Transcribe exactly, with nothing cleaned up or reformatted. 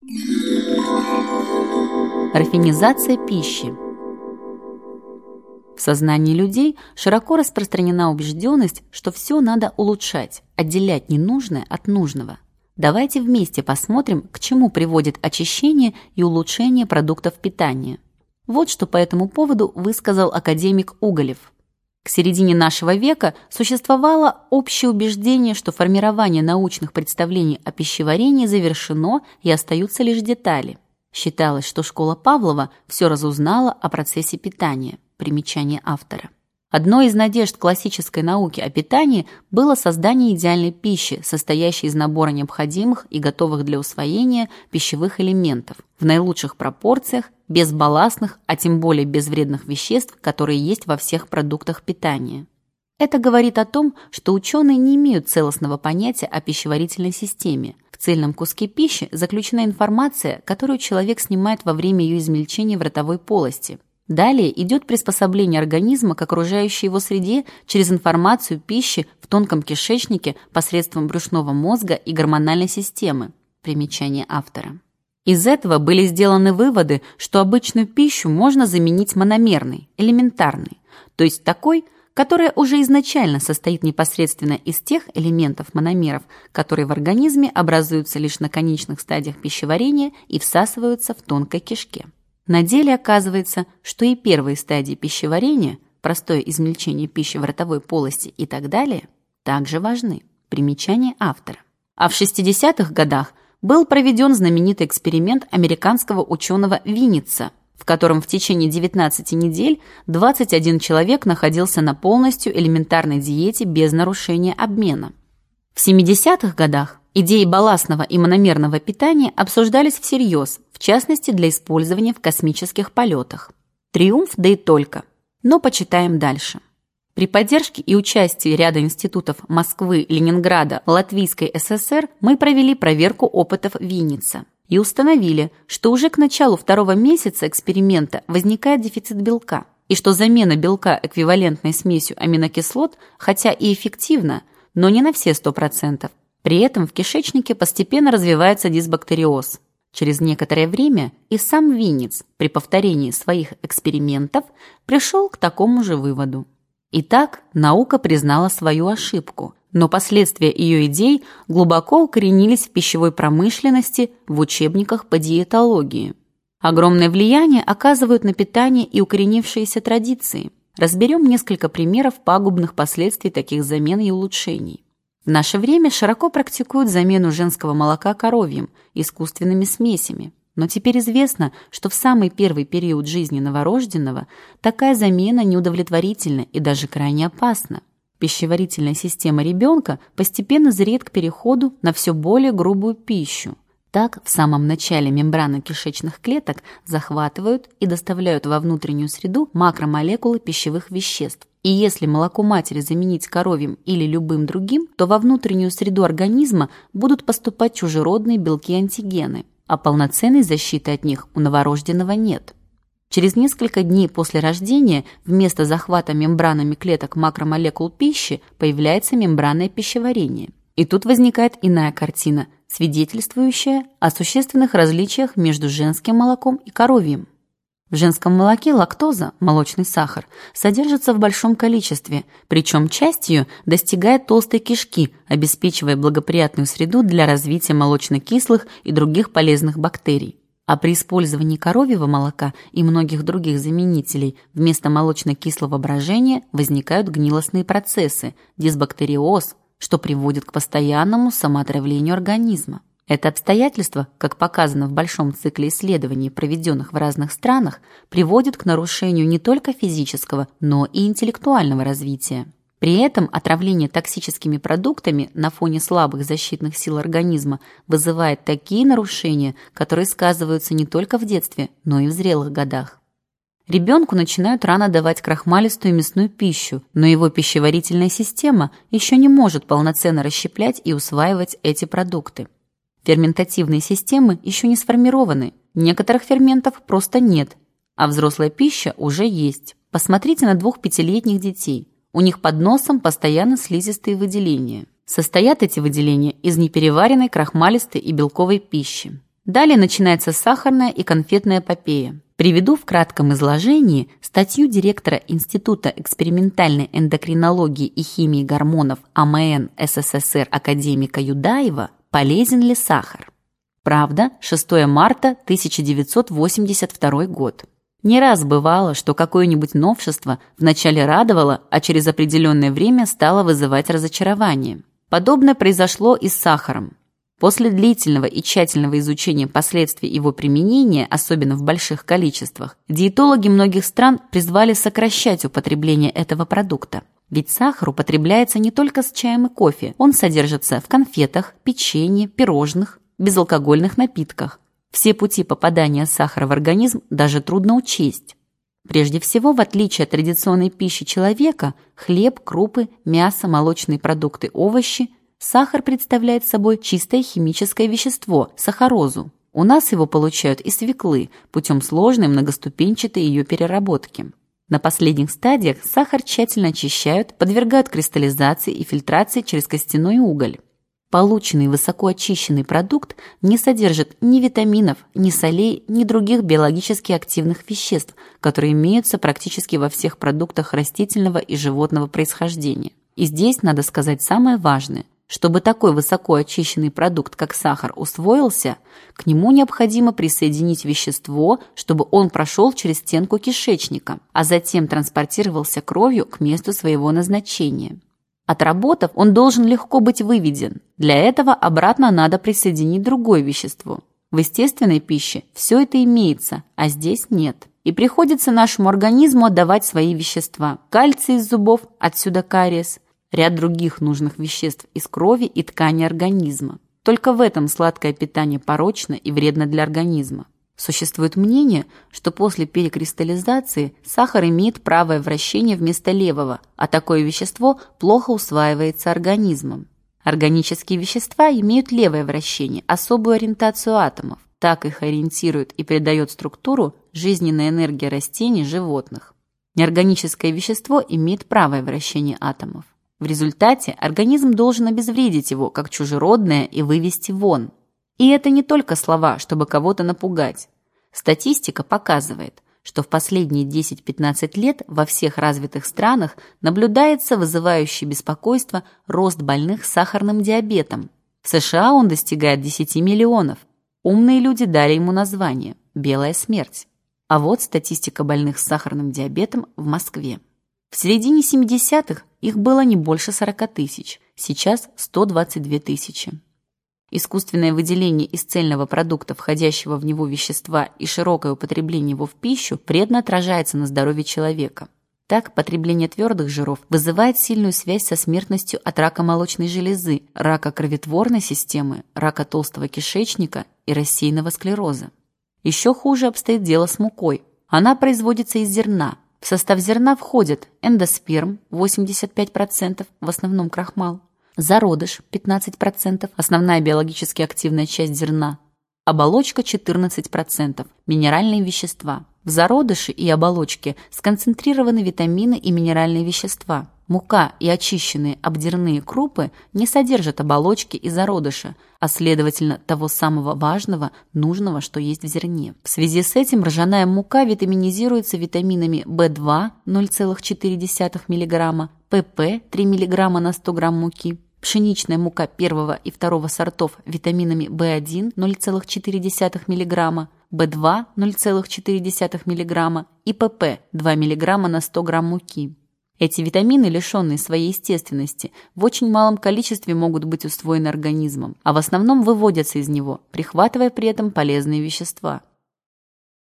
Рафинизация пищи. В сознании людей широко распространена убежденность, что все надо улучшать, отделять ненужное от нужного. Давайте вместе посмотрим, к чему приводит очищение и улучшение продуктов питания. Вот что по этому поводу высказал академик Уголев. К середине нашего века существовало общее убеждение, что формирование научных представлений о пищеварении завершено и остаются лишь детали. Считалось, что школа Павлова все разузнала о процессе питания. Примечание автора. Одной из надежд классической науки о питании было создание идеальной пищи, состоящей из набора необходимых и готовых для усвоения пищевых элементов в наилучших пропорциях, без балластных, а тем более без вредных веществ, которые есть во всех продуктах питания. Это говорит о том, что ученые не имеют целостного понятия о пищеварительной системе. В цельном куске пищи заключена информация, которую человек снимает во время ее измельчения в ротовой полости. Далее идет приспособление организма к окружающей его среде через информацию пищи в тонком кишечнике посредством брюшного мозга и гормональной системы. Примечание автора. Из этого были сделаны выводы, что обычную пищу можно заменить мономерной, элементарной, то есть такой, которая уже изначально состоит непосредственно из тех элементов мономеров, которые в организме образуются лишь на конечных стадиях пищеварения и всасываются в тонкой кишке. На деле оказывается, что и первые стадии пищеварения, простое измельчение пищи в ротовой полости и так далее, также важны. Примечание автора. А в шестидесятых годах был проведен знаменитый эксперимент американского ученого Винница, в котором в течение девятнадцати недель двадцать один человек находился на полностью элементарной диете без нарушения обмена. В семидесятых годах идеи балластного и мономерного питания обсуждались всерьез, в частности для использования в космических полетах. Триумф, да и только. Но почитаем дальше. При поддержке и участии ряда институтов Москвы, Ленинграда, Латвийской ССР мы провели проверку опытов Винница и установили, что уже к началу второго месяца эксперимента возникает дефицит белка, и что замена белка эквивалентной смесью аминокислот, хотя и эффективна, но не на все сто процентов. При этом в кишечнике постепенно развивается дисбактериоз. Через некоторое время и сам Винниц при повторении своих экспериментов пришел к такому же выводу. Итак, наука признала свою ошибку, но последствия ее идей глубоко укоренились в пищевой промышленности, в учебниках по диетологии. Огромное влияние оказывают на питание и укоренившиеся традиции. Разберем несколько примеров пагубных последствий таких замен и улучшений. В наше время широко практикуют замену женского молока коровьим, искусственными смесями. Но теперь известно, что в самый первый период жизни новорожденного такая замена неудовлетворительна и даже крайне опасна. Пищеварительная система ребенка постепенно зреет к переходу на все более грубую пищу. Так, в самом начале мембраны кишечных клеток захватывают и доставляют во внутреннюю среду макромолекулы пищевых веществ. И если молоко матери заменить коровьим или любым другим, то во внутреннюю среду организма будут поступать чужеродные белки-антигены, а полноценной защиты от них у новорожденного нет. Через несколько дней после рождения вместо захвата мембранами клеток макромолекул пищи появляется мембранное пищеварение. И тут возникает иная картина, свидетельствующая о существенных различиях между женским молоком и коровьим. В женском молоке лактоза, молочный сахар, содержится в большом количестве, причем часть ее достигает толстой кишки, обеспечивая благоприятную среду для развития молочно-кислых и других полезных бактерий. А при использовании коровьего молока и многих других заменителей вместо молочно-кислого брожения возникают гнилостные процессы, дисбактериоз, что приводит к постоянному самоотравлению организма. Это обстоятельство, как показано в большом цикле исследований, проведенных в разных странах, приводит к нарушению не только физического, но и интеллектуального развития. При этом отравление токсическими продуктами на фоне слабых защитных сил организма вызывает такие нарушения, которые сказываются не только в детстве, но и в зрелых годах. Ребенку начинают рано давать крахмалистую мясную пищу, но его пищеварительная система еще не может полноценно расщеплять и усваивать эти продукты. Ферментативные системы еще не сформированы, некоторых ферментов просто нет, а взрослая пища уже есть. Посмотрите на двух пятилетних детей. У них под носом постоянно слизистые выделения. Состоят эти выделения из непереваренной крахмалистой и белковой пищи. Далее начинается сахарная и конфетная эпопея. Приведу в кратком изложении статью директора Института экспериментальной эндокринологии и химии гормонов АМН СССР академика Юдаева «Полезен ли сахар?». Правда, шестое марта тысяча девятьсот восемьдесят второй год. Не раз бывало, что какое-нибудь новшество вначале радовало, а через определенное время стало вызывать разочарование. Подобное произошло и с сахаром. После длительного и тщательного изучения последствий его применения, особенно в больших количествах, диетологи многих стран призвали сокращать употребление этого продукта. Ведь сахар употребляется не только с чаем и кофе, он содержится в конфетах, печенье, пирожных, безалкогольных напитках. Все пути попадания сахара в организм даже трудно учесть. Прежде всего, в отличие от традиционной пищи человека, хлеб, крупы, мясо, молочные продукты, овощи, сахар представляет собой чистое химическое вещество – сахарозу. У нас его получают из свеклы путем сложной многоступенчатой ее переработки. На последних стадиях сахар тщательно очищают, подвергают кристаллизации и фильтрации через костяной уголь. Полученный высокоочищенный продукт не содержит ни витаминов, ни солей, ни других биологически активных веществ, которые имеются практически во всех продуктах растительного и животного происхождения. И здесь надо сказать самое важное. Чтобы такой высокоочищенный продукт, как сахар, усвоился, к нему необходимо присоединить вещество, чтобы он прошел через стенку кишечника, а затем транспортировался кровью к месту своего назначения. Отработав, он должен легко быть выведен. Для этого обратно надо присоединить другое вещество. В естественной пище все это имеется, а здесь нет. И приходится нашему организму отдавать свои вещества. Кальций из зубов, отсюда кариес, ряд других нужных веществ из крови и ткани организма. Только в этом сладкое питание порочно и вредно для организма. Существует мнение, что после перекристаллизации сахар имеет правое вращение вместо левого, а такое вещество плохо усваивается организмом. Органические вещества имеют левое вращение, особую ориентацию атомов. Так их ориентирует и придает структуру жизненная энергия растений, животных. Неорганическое вещество имеет правое вращение атомов. В результате организм должен обезвредить его как чужеродное и вывести вон. И это не только слова, чтобы кого-то напугать. Статистика показывает, что в последние десять-пятнадцать лет во всех развитых странах наблюдается вызывающий беспокойство рост больных сахарным диабетом. В США он достигает десяти миллионов. Умные люди дали ему название «белая смерть». А вот статистика больных с сахарным диабетом в Москве. В середине семидесятых их было не больше сорока тысяч, сейчас сто двадцать две тысячи. Искусственное выделение из цельного продукта, входящего в него вещества, и широкое употребление его в пищу вредно отражается на здоровье человека. Так, потребление твердых жиров вызывает сильную связь со смертностью от рака молочной железы, рака кроветворной системы, рака толстого кишечника и рассеянного склероза. Еще хуже обстоит дело с мукой. Она производится из зерна. В состав зерна входят эндосперм восемьдесят пять процентов, в основном крахмал, зародыш пятнадцать процентов, основная биологически активная часть зерна, оболочка четырнадцать процентов, минеральные вещества. В зародыше и оболочке сконцентрированы витамины и минеральные вещества. Мука и очищенные обдирные крупы не содержат оболочки и зародыша, а следовательно того самого важного, нужного, что есть в зерне. В связи с этим ржаная мука витаминизируется витаминами бэ два ноль целых четыре десятых миллиграмма, пэ пэ три миллиграмма на сто грамм муки, пшеничная мука первого и второго сортов витаминами бэ один ноль целых четыре десятых миллиграмма, бэ два ноль целых четыре десятых миллиграмма и пэ пэ два миллиграмма на сто грамм муки. Эти витамины, лишенные своей естественности, в очень малом количестве могут быть усвоены организмом, а в основном выводятся из него, прихватывая при этом полезные вещества.